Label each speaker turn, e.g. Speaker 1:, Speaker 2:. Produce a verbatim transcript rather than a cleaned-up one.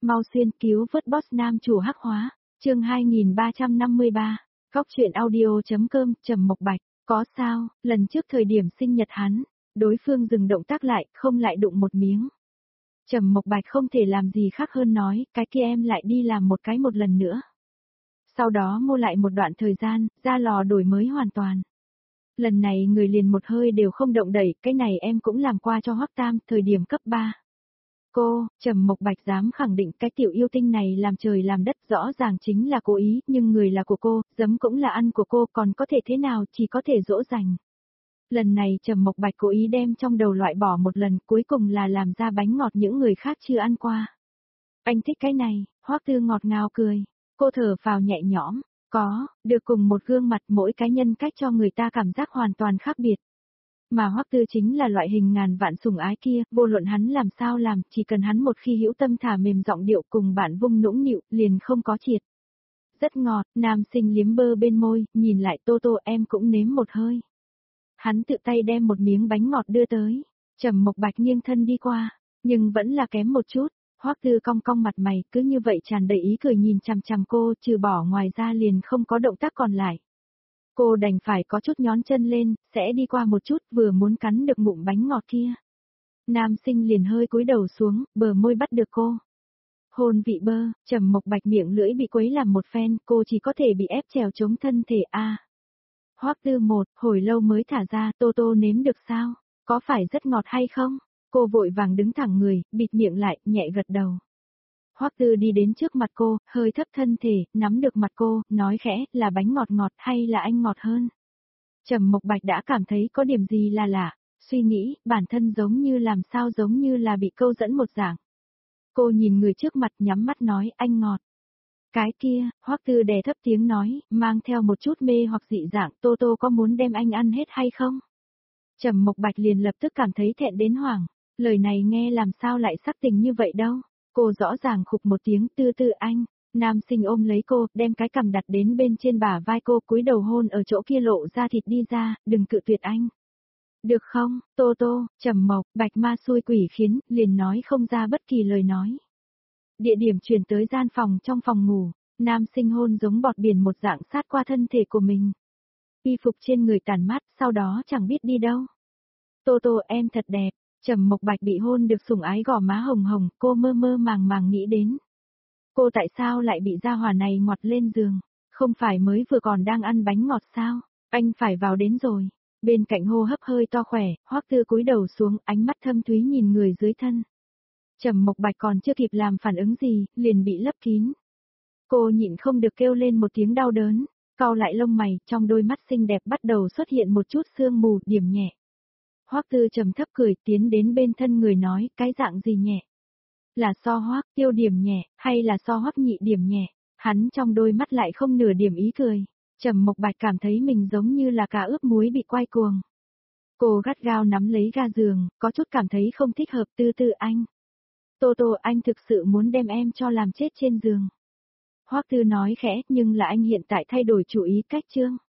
Speaker 1: Mau xuyên cứu vớt boss nam chủ hắc hóa. Chương hai nghìn ba trăm năm mươi ba. Góc truyện audio.com. Trầm Mộc Bạch. Có sao, lần trước thời điểm sinh nhật hắn, đối phương dừng động tác lại, không lại đụng một miếng. Trầm Mộc Bạch không thể làm gì khác hơn nói, cái kia em lại đi làm một cái một lần nữa. Sau đó mua lại một đoạn thời gian, ra lò đổi mới hoàn toàn. Lần này người liền một hơi đều không động đẩy, cái này em cũng làm qua cho Hoắc Tam, thời điểm cấp ba. Cô, Trầm Mộc Bạch dám khẳng định cái tiểu yêu tinh này làm trời làm đất rõ ràng chính là cố ý, nhưng người là của cô, giấm cũng là ăn của cô, còn có thể thế nào, chỉ có thể dỗ dành. Lần này Trầm Mộc Bạch cố ý đem trong đầu loại bỏ một lần, cuối cùng là làm ra bánh ngọt những người khác chưa ăn qua. Anh thích cái này, Hoắc Tư ngọt ngào cười. Cô thở phào nhẹ nhõm, có, được cùng một gương mặt mỗi cái nhân cách cho người ta cảm giác hoàn toàn khác biệt. Mà Hoắc Tư chính là loại hình ngàn vạn sủng ái kia, vô luận hắn làm sao làm, chỉ cần hắn một khi hữu tâm thả mềm giọng điệu cùng bạn vung nũng nịu, liền không có triệt. Rất ngọt, nam sinh liếm bơ bên môi, nhìn lại Tô Tô em cũng nếm một hơi. Hắn tự tay đem một miếng bánh ngọt đưa tới, Trầm Mộc Bạch nghiêng thân đi qua, nhưng vẫn là kém một chút. Hoắc Tư cong cong mặt mày, cứ như vậy tràn đầy ý cười nhìn chằm chằm cô, trừ bỏ ngoài ra liền không có động tác còn lại. Cô đành phải có chút nhón chân lên, sẽ đi qua một chút, vừa muốn cắn được ngụm bánh ngọt kia. Nam sinh liền hơi cúi đầu xuống, bờ môi bắt được cô. Hôn vị bơ, Trầm Mộc Bạch miệng lưỡi bị quấy làm một phen, cô chỉ có thể bị ép trèo chống thân thể a. À. Hoắc Tư một, hồi lâu mới thả ra, Tô Tô nếm được sao? Có phải rất ngọt hay không? Cô vội vàng đứng thẳng người, bịt miệng lại, nhẹ gật đầu. Hoắc Tư đi đến trước mặt cô, hơi thấp thân thể, nắm được mặt cô, nói khẽ, là bánh ngọt ngọt hay là anh ngọt hơn? Trầm Mộc Bạch đã cảm thấy có điểm gì là lạ, suy nghĩ, bản thân giống như làm sao giống như là bị câu dẫn một dạng. Cô nhìn người trước mặt nhắm mắt nói, anh ngọt. Cái kia, Hoắc Tư đè thấp tiếng nói, mang theo một chút mê hoặc dị dạng, Tô Tô có muốn đem anh ăn hết hay không? Trầm Mộc Bạch liền lập tức cảm thấy thẹn đến hoảng, lời này nghe làm sao lại sắc tình như vậy đâu. Cô rõ ràng khục một tiếng tư tư anh, nam sinh ôm lấy cô, đem cái cằm đặt đến bên trên bả vai cô, cúi đầu hôn ở chỗ kia lộ ra thịt đi ra, đừng cự tuyệt anh. Được không, Tô Tô, Trầm Mộc, Bạch ma xui quỷ khiến, liền nói không ra bất kỳ lời nói. Địa điểm chuyển tới gian phòng trong phòng ngủ, nam sinh hôn giống bọt biển một dạng sát qua thân thể của mình. Y phục trên người tản mát, sau đó chẳng biết đi đâu. Tô Tô em thật đẹp. Trầm Mộc Bạch bị hôn được sủng ái gò má hồng hồng, cô mơ mơ màng màng nghĩ đến. Cô tại sao lại bị gia hỏa này ngoặt lên giường? Không phải mới vừa còn đang ăn bánh ngọt sao? Anh phải vào đến rồi. Bên cạnh hô hấp hơi to khỏe, Hoắc Tư cúi đầu xuống, ánh mắt thâm thúy nhìn người dưới thân. Trầm Mộc Bạch còn chưa kịp làm phản ứng gì, liền bị lấp kín. Cô nhịn không được kêu lên một tiếng đau đớn, cau lại lông mày, trong đôi mắt xinh đẹp bắt đầu xuất hiện một chút sương mù, điểm nhẹ. Hoắc Tư trầm thấp cười tiến đến bên thân người nói, cái dạng gì nhẹ? Là so Hoắc Tiêu điểm nhẹ, hay là so Hoắc Nhị điểm nhẹ? Hắn trong đôi mắt lại không nửa điểm ý cười. Trầm Mộc Bạch cảm thấy mình giống như là cá ướp muối bị quay cuồng. Cô gắt gao nắm lấy ga giường, có chút cảm thấy không thích hợp. Tư tư anh. Tô Tô anh thực sự muốn đem em cho làm chết trên giường. Hoắc Tư nói khẽ, nhưng là anh hiện tại thay đổi chủ ý cách chương.